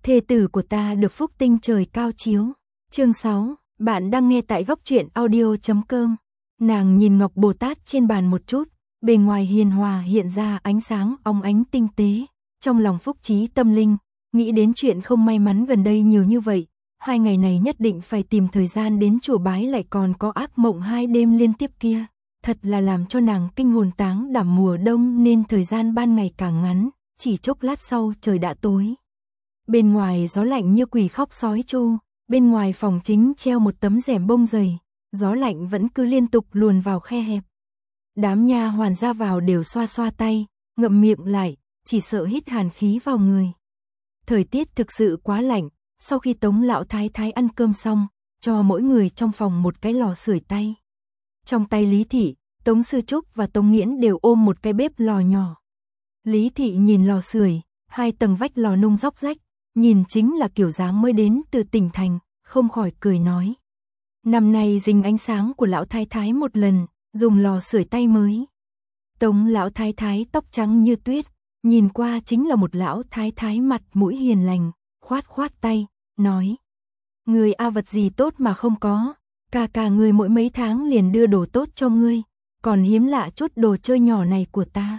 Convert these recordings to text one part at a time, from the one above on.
thê tử của ta được phúc tinh trời cao chiếu. Chương 6, bạn đang nghe tại góc truyện audio.com. Nàng nhìn ngọc Bồ Tát trên bàn một chút, bề ngoài hiền hòa hiện ra ánh sáng óng ánh tinh tế, trong lòng phúc trí tâm linh, nghĩ đến chuyện không may mắn gần đây nhiều như vậy, 2 ngày này nhất định phải tìm thời gian đến chùa bái, lại còn có ác mộng 2 đêm liên tiếp kia, thật là làm cho nàng kinh hồn táng đảm. Mùa đông nên thời gian ban ngày càng ngắn, chỉ chốc lát sau trời đã tối. Bên ngoài gió lạnh như quỷ khóc sói tru, bên ngoài phòng chính treo một tấm rèm bông dày, gió lạnh vẫn cứ liên tục luồn vào khe hẹp. Đám nha hoàn ra vào đều xoa xoa tay, ngậm miệng lại, chỉ sợ hít hàn khí vào người. Thời tiết thực sự quá lạnh, sau khi Tống lão thái thái ăn cơm xong, cho mỗi người trong phòng một cái lò sưởi tay. Trong tay Lý Thị, Tống Sư Trúc và Tống Nghiễn đều ôm một cái bếp lò nhỏ. Lý Thị nhìn lò sưởi, 2 tầng vách lò nung róc rách, nhìn chính là kiểu dáng mới đến từ tỉnh thành, không khỏi cười nói. Năm nay dính ánh sáng của lão thái thái một lần, dùng lò sưởi tay mới. Tống lão thái thái tóc trắng như tuyết, nhìn qua chính là một lão thái thái mặt mũi hiền lành, khoát khoát tay, nói. Người vật gì tốt mà không có, ca người mỗi mấy tháng liền đưa đồ tốt cho ngươi, còn hiếm lạ chút đồ chơi nhỏ này của ta.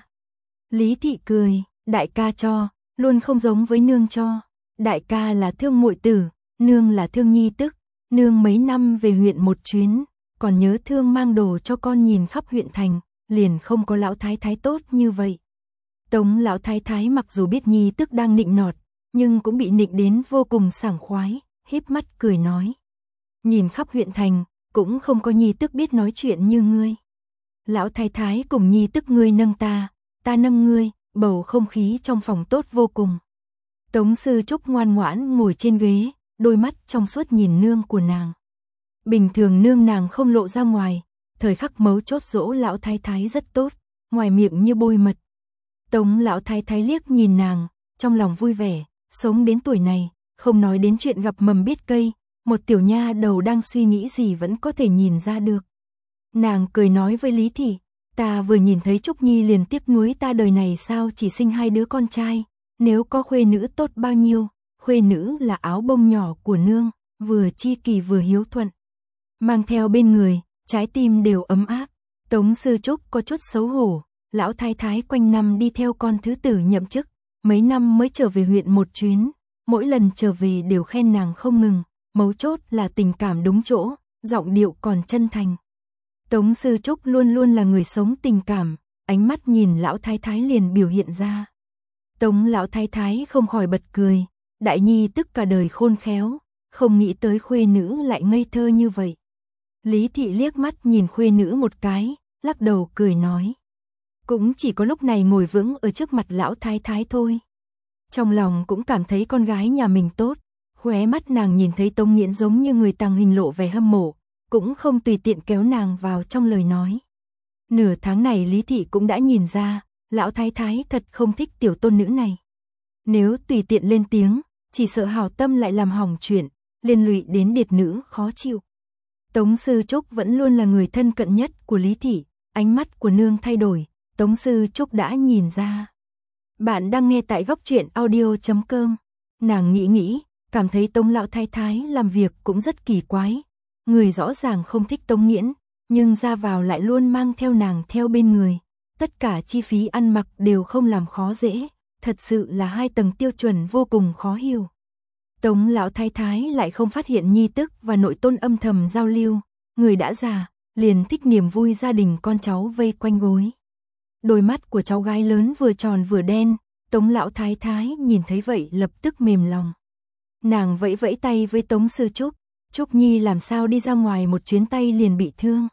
Lý Thị cười, đại ca cho, luôn không giống với nương cho. Đại ca là thương muội tử, nương là thương nhi tức, nương mấy năm về huyện một chuyến, còn nhớ thương mang đồ cho con nhìn khắp huyện thành, liền không có lão thái thái tốt như vậy. Tống lão thái thái mặc dù biết nhi tức đang nịnh nọt, nhưng cũng bị nịnh đến vô cùng sảng khoái, híp mắt cười nói. Nhìn khắp huyện thành, cũng không có nhi tức biết nói chuyện như ngươi. Lão thái thái cùng nhi tức ngươi nâng ta nâng ngươi, bầu không khí trong phòng tốt vô cùng. Tống Sư Trúc ngoan ngoãn ngồi trên ghế, đôi mắt trong suốt nhìn nương của nàng. Bình thường nương nàng không lộ ra ngoài, thời khắc mấu chốt dỗ lão thái thái rất tốt, ngoài miệng như bôi mật. Tống lão thái thái liếc nhìn nàng, trong lòng vui vẻ, sống đến tuổi này, không nói đến chuyện gặp mầm biết cây, một tiểu nha đầu đang suy nghĩ gì vẫn có thể nhìn ra được. Nàng cười nói với Lý Thị, ta vừa nhìn thấy Trúc Nhi liền tiếc nuối ta đời này sao chỉ sinh 2 đứa con trai, nếu có khuê nữ tốt bao nhiêu, khuê nữ là áo bông nhỏ của nương, vừa chi kỳ vừa hiếu thuận. Mang theo bên người, trái tim đều ấm áp. Tống Sư Trúc có chút xấu hổ, lão thái thái quanh năm đi theo con thứ tử nhậm chức, mấy năm mới trở về huyện một chuyến, mỗi lần trở về đều khen nàng không ngừng, mấu chốt là tình cảm đúng chỗ, giọng điệu còn chân thành. Tống Sư Trúc luôn luôn là người sống tình cảm, ánh mắt nhìn lão thái thái liền biểu hiện ra. Tống lão thái thái không khỏi bật cười, đại nhi tức cả đời khôn khéo, không nghĩ tới khuê nữ lại ngây thơ như vậy. Lý Thị liếc mắt nhìn khuê nữ một cái, lắc đầu cười nói. Cũng chỉ có lúc này ngồi vững ở trước mặt lão thái thái thôi. Trong lòng cũng cảm thấy con gái nhà mình tốt, khóe mắt nàng nhìn thấy Tống Nghiễn giống như người tàng hình lộ vẻ hâm mộ, cũng không tùy tiện kéo nàng vào trong lời nói. Nửa tháng này Lý Thị cũng đã nhìn ra, lão thái thái thật không thích tiểu tôn nữ này. Nếu tùy tiện lên tiếng, chỉ sợ hảo tâm lại làm hỏng chuyện, liên lụy đến điệt nữ khó chịu. Tống Sư Trúc vẫn luôn là người thân cận nhất của Lý Thị, ánh mắt của nương thay đổi, Tống Sư Trúc đã nhìn ra. Bạn đang nghe tại góc truyện audio.com. Nàng nghĩ, cảm thấy Tống lão thái thái làm việc cũng rất kỳ quái. Người rõ ràng không thích Tống Nghiễn, nhưng ra vào lại luôn mang theo nàng theo bên người. Tất cả chi phí ăn mặc đều không làm khó dễ, thật sự là 2 tầng tiêu chuẩn vô cùng khó hiểu. Tống lão thái thái lại không phát hiện nhi tức và nội tôn âm thầm giao lưu, người đã già, liền thích niềm vui gia đình con cháu vây quanh gối. Đôi mắt của cháu gái lớn vừa tròn vừa đen, Tống lão thái thái nhìn thấy vậy lập tức mềm lòng. Nàng vẫy vẫy tay với Tống Sư Trúc, Trúc Nhi làm sao đi ra ngoài một chuyến tay liền bị thương.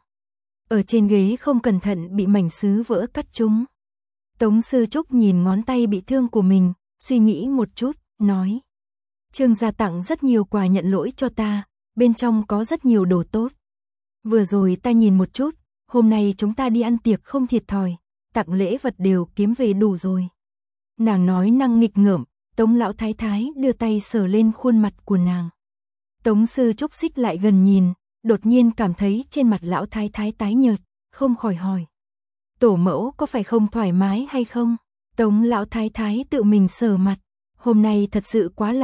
Ở trên ghế không cẩn thận bị mảnh sứ vỡ cắt trúng. Tống Sư Trúc nhìn ngón tay bị thương của mình, suy nghĩ một chút, nói. Trương gia tặng rất nhiều quà nhận lỗi cho ta, bên trong có rất nhiều đồ tốt. Vừa rồi ta nhìn một chút, hôm nay chúng ta đi ăn tiệc không thiệt thòi, tặng lễ vật đều kiếm về đủ rồi. Nàng nói năng nghịch ngợm, Tống lão thái thái đưa tay sờ lên khuôn mặt của nàng. Tống Sư Trúc xích lại gần nhìn, đột nhiên cảm thấy trên mặt lão thái thái tái nhợt, không khỏi hỏi. Tổ mẫu có phải không thoải mái hay không? Tống lão thái thái tự mình sờ mặt, hôm nay thật sự quá lạnh,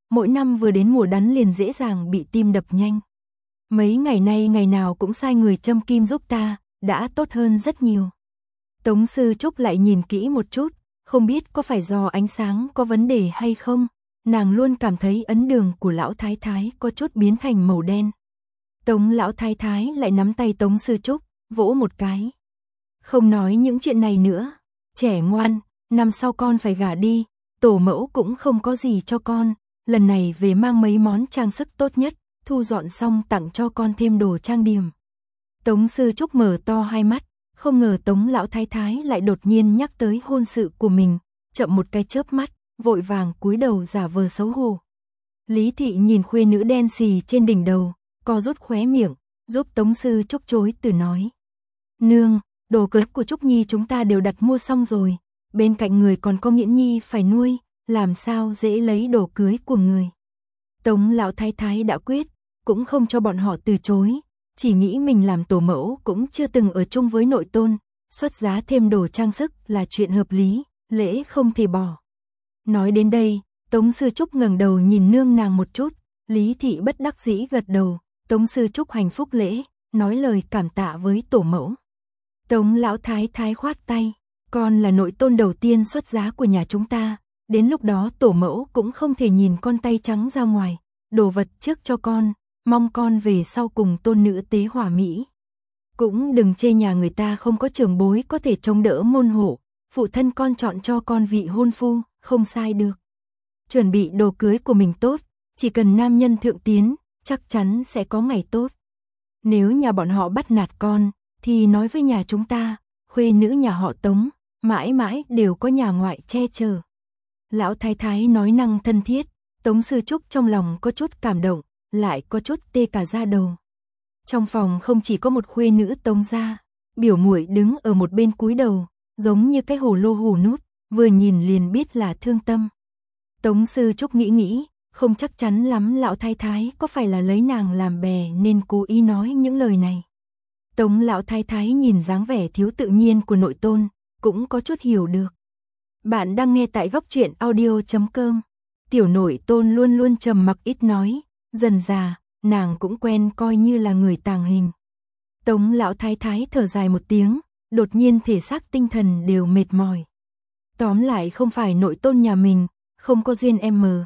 mỗi năm vừa đến mùa đắn liền dễ dàng bị tim đập nhanh. Mấy ngày nay ngày nào cũng sai người châm kim giúp ta, đã tốt hơn rất nhiều. Tống Sư Trúc lại nhìn kỹ một chút, không biết có phải do ánh sáng có vấn đề hay không, nàng luôn cảm thấy ấn đường của lão thái thái có chút biến thành màu đen. Tống lão thái thái lại nắm tay Tống Sư Trúc, vỗ một cái. Không nói những chuyện này nữa, trẻ ngoan, năm sau con phải gả đi, tổ mẫu cũng không có gì cho con, lần này về mang mấy món trang sức tốt nhất, thu dọn xong tặng cho con thêm đồ trang điểm. Tống Sư Trúc mở to hai mắt, không ngờ Tống lão thái thái lại đột nhiên nhắc tới hôn sự của mình, chậm một cái chớp mắt, vội vàng cúi đầu giả vờ xấu hổ. Lý thị nhìn khuê nữ đen xì trên đỉnh đầu, co rút khóe miệng, giúp Tống Sư Trúc chối từ nói. Nương, đồ cưới của Trúc Nhi chúng ta đều đặt mua xong rồi, bên cạnh người còn có Nghiễn Nhi phải nuôi, làm sao dễ lấy đồ cưới của người. Tống lão thái thái đã quyết, cũng không cho bọn họ từ chối, chỉ nghĩ mình làm tổ mẫu cũng chưa từng ở chung với nội tôn, xuất giá thêm đồ trang sức là chuyện hợp lý, lễ không thể bỏ. Nói đến đây, Tống Sư Trúc ngẩng đầu nhìn nương nàng một chút, Lý thị bất đắc dĩ gật đầu, Tống Sư Trúc hành phúc lễ, nói lời cảm tạ với tổ mẫu. Tống lão thái thái khoát tay, con là nội tôn đầu tiên xuất giá của nhà chúng ta, đến lúc đó tổ mẫu cũng không thể nhìn con tay trắng ra ngoài, đồ vật trước cho con, mong con về sau cùng tôn nữ tế hòa mỹ. Cũng đừng chê nhà người ta không có trưởng bối có thể chống đỡ môn hộ, phụ thân con chọn cho con vị hôn phu, không sai được. Chuẩn bị đồ cưới của mình tốt, chỉ cần nam nhân thượng tiến, chắc chắn sẽ có ngày tốt. Nếu nhà bọn họ bắt nạt con, thì nói với nhà chúng ta, khuê nữ nhà họ Tống, mãi mãi đều có nhà ngoại che chở. Lão thái thái nói năng thân thiết, Tống Sư Trúc trong lòng có chút cảm động, lại có chút tê cả da đầu. Trong phòng không chỉ có một khuê nữ Tống gia, biểu muội đứng ở một bên cúi đầu, giống như cái hồ lô hù nút, vừa nhìn liền biết là thương tâm. Tống Sư Trúc nghĩ, không chắc chắn lắm lão thái thái có phải là lấy nàng làm bè nên cố ý nói những lời này. Tống lão thái thái nhìn dáng vẻ thiếu tự nhiên của nội tôn, cũng có chút hiểu được. Bạn đang nghe tại góc truyện audio.com. Tiểu nội tôn luôn luôn trầm mặc ít nói, dần già, nàng cũng quen coi như là người tàng hình. Tống lão thái thái thở dài một tiếng, đột nhiên thể xác tinh thần đều mệt mỏi. Tóm lại không phải nội tôn nhà mình, không có duyên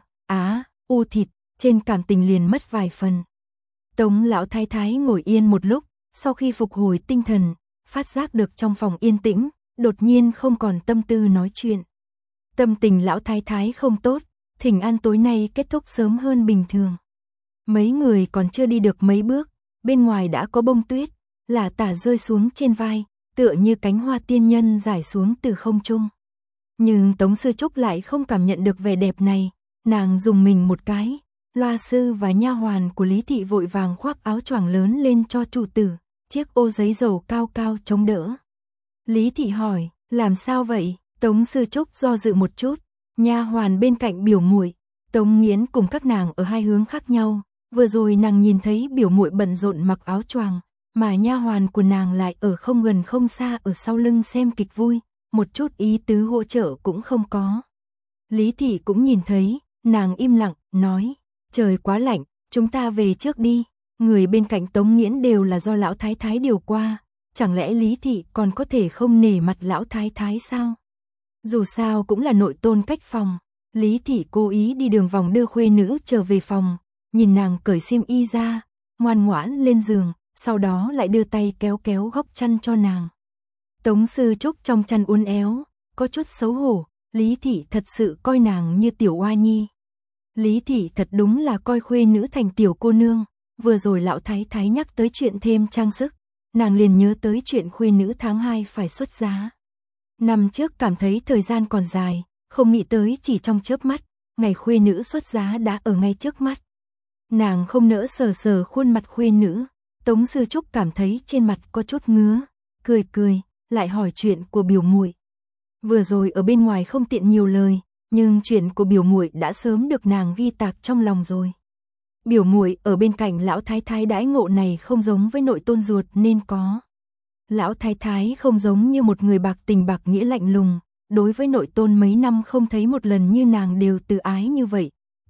u thịt, trên cảm tình liền mất vài phần. Tống lão thái thái ngồi yên một lúc, sau khi phục hồi tinh thần, phát giác được trong phòng yên tĩnh, đột nhiên không còn tâm tư nói chuyện. Tâm tình lão thái thái không tốt, thỉnh an tối nay kết thúc sớm hơn bình thường. Mấy người còn chưa đi được mấy bước, bên ngoài đã có bông tuyết, lả tả rơi xuống trên vai, tựa như cánh hoa tiên nhân rải xuống từ không trung. Nhưng Tống Sư Trúc lại không cảm nhận được vẻ đẹp này, nàng dùng mình một cái, loa sư và nha hoàn của Lý thị vội vàng khoác áo choàng lớn lên cho chủ tử, chiếc ô giấy dầu cao cao chống đỡ. Lý thị hỏi, làm sao vậy? Tống Sư Trúc do dự một chút, nha hoàn bên cạnh biểu muội, Tống Nghiễn cùng các nàng ở hai hướng khác nhau, vừa rồi nàng nhìn thấy biểu muội bận rộn mặc áo choàng, mà nha hoàn của nàng lại ở không gần không xa ở sau lưng xem kịch vui, một chút ý tứ hỗ trợ cũng không có. Lý thị cũng nhìn thấy, nàng im lặng, nói, trời quá lạnh, chúng ta về trước đi. Người bên cạnh Tống Nghiễn đều là do lão thái thái điều qua, chẳng lẽ Lý thị còn có thể không nể mặt lão thái thái sao? Dù sao cũng là nội tôn cách phòng, Lý thị cố ý đi đường vòng đưa khuê nữ trở về phòng, nhìn nàng cởi xiêm y ra, ngoan ngoãn lên giường, sau đó lại đưa tay kéo kéo góc chăn cho nàng. Tống Sư Trúc trong chăn uốn éo, có chút xấu hổ, Lý thị thật sự coi nàng như tiểu oa nhi. Lý thị thật đúng là coi khuê nữ thành tiểu cô nương, vừa rồi lão thái thái nhắc tới chuyện thêm trang sức, nàng liền nhớ tới chuyện khuê nữ tháng 2 phải xuất giá. Năm trước cảm thấy thời gian còn dài, không nghĩ tới chỉ trong chớp mắt, ngày khuê nữ xuất giá đã ở ngay trước mắt. Nàng không nỡ sờ sờ khuôn mặt khuê nữ, Tống Sư Trúc cảm thấy trên mặt có chút ngứa, cười, lại hỏi chuyện của biểu muội. Vừa rồi ở bên ngoài không tiện nhiều lời, nhưng chuyện của biểu muội đã sớm được nàng ghi tạc trong lòng rồi. Biểu muội ở bên cạnh lão thái thái đãi ngộ này không giống với nội tôn ruột nên có. Lão thái thái không giống như một người bạc tình bạc nghĩa lạnh lùng, đối với nội tôn mấy năm không thấy một lần như nàng đều từ ái như vậy,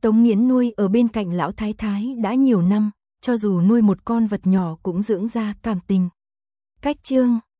Tống Nghiễn nuôi ở bên cạnh lão thái thái đã nhiều năm, cho dù nuôi một con vật nhỏ cũng dưỡng ra cảm tình. Cách chương